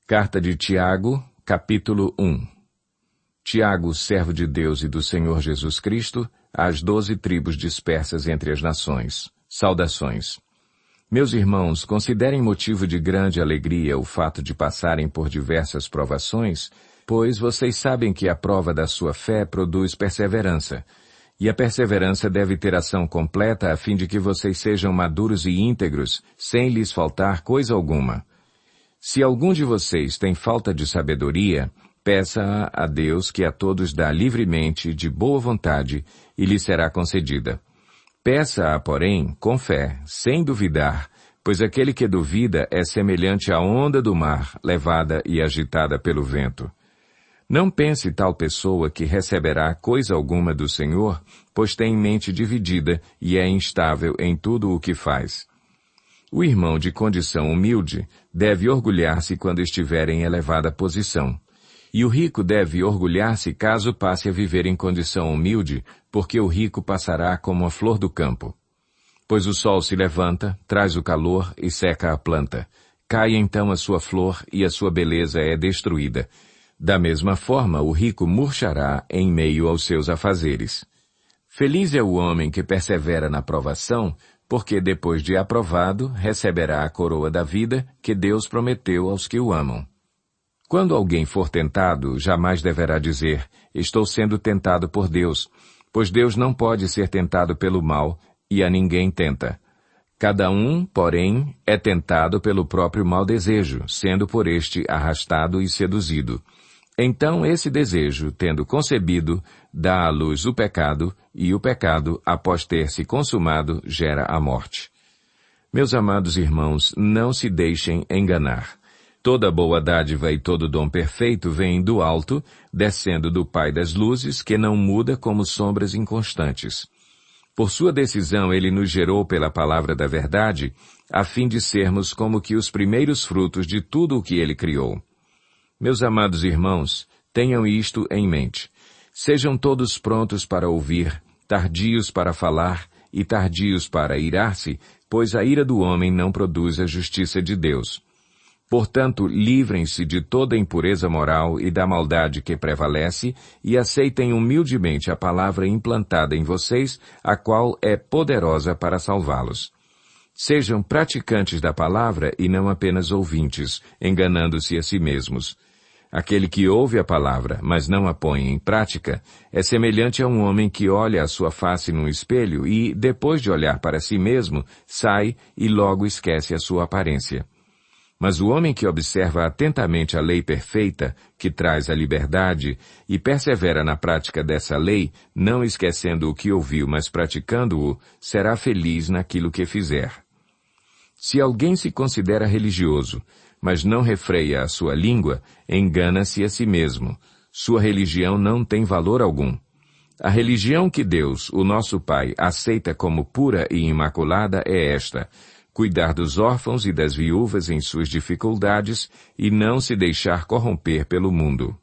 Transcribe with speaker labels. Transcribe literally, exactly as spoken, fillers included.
Speaker 1: Carta de Tiago, capítulo um. Tiago, servo de Deus e do Senhor Jesus Cristo, às doze tribos dispersas entre as nações. Saudações. Meus irmãos, considerem motivo de grande alegria o fato de passarem por diversas provações, pois vocês sabem que a prova da sua fé produz perseverança, e a perseverança deve ter ação completa a fim de que vocês sejam maduros e íntegros, sem lhes faltar coisa alguma. Se algum de vocês tem falta de sabedoria, peça-a a Deus que a todos dá livremente, de boa vontade, e lhe será concedida. Peça-a, porém, com fé, sem duvidar, pois aquele que duvida é semelhante à onda do mar, levada e agitada pelo vento. Não pense tal pessoa que receberá coisa alguma do Senhor, pois tem mente dividida e é instável em tudo o que faz. O irmão de condição humilde deve orgulhar-se quando estiver em elevada posição. E o rico deve orgulhar-se caso passe a viver em condição humilde, porque o rico passará como a flor do campo. Pois o sol se levanta, traz o calor e seca a planta. Cai então a sua flor e a sua beleza é destruída. Da mesma forma, o rico murchará em meio aos seus afazeres. Feliz é o homem que persevera na provação, porque depois de aprovado, receberá a coroa da vida que Deus prometeu aos que o amam. Quando alguém for tentado, jamais deverá dizer, estou sendo tentado por Deus, pois Deus não pode ser tentado pelo mal, e a ninguém tenta. Cada um, porém, é tentado pelo próprio mau desejo, sendo por este arrastado e seduzido. Então esse desejo, tendo concebido, dá à luz o pecado, e o pecado, após ter se consumado, gera a morte. Meus amados irmãos, não se deixem enganar. Toda boa dádiva e todo dom perfeito vem do alto, descendo do Pai das luzes, que não muda como sombras inconstantes. Por sua decisão ele nos gerou pela palavra da verdade, a fim de sermos como que os primeiros frutos de tudo o que ele criou. Meus amados irmãos, tenham isto em mente. Sejam todos prontos para ouvir, tardios para falar e tardios para irar-se, pois a ira do homem não produz a justiça de Deus. Portanto, livrem-se de toda impureza moral e da maldade que prevalece e aceitem humildemente a palavra implantada em vocês, a qual é poderosa para salvá-los. Sejam praticantes da palavra e não apenas ouvintes, enganando-se a si mesmos. Aquele que ouve a palavra, mas não a põe em prática, é semelhante a um homem que olha a sua face num espelho e, depois de olhar para si mesmo, sai e logo esquece a sua aparência. Mas o homem que observa atentamente a lei perfeita, que traz a liberdade, e persevera na prática dessa lei, não esquecendo o que ouviu, mas praticando-o, será feliz naquilo que fizer. Se alguém se considera religioso, mas não refreia a sua língua, engana-se a si mesmo. Sua religião não tem valor algum. A religião que Deus, o nosso Pai, aceita como pura e imaculada é esta: cuidar dos órfãos e das viúvas em suas dificuldades e não se deixar corromper pelo mundo.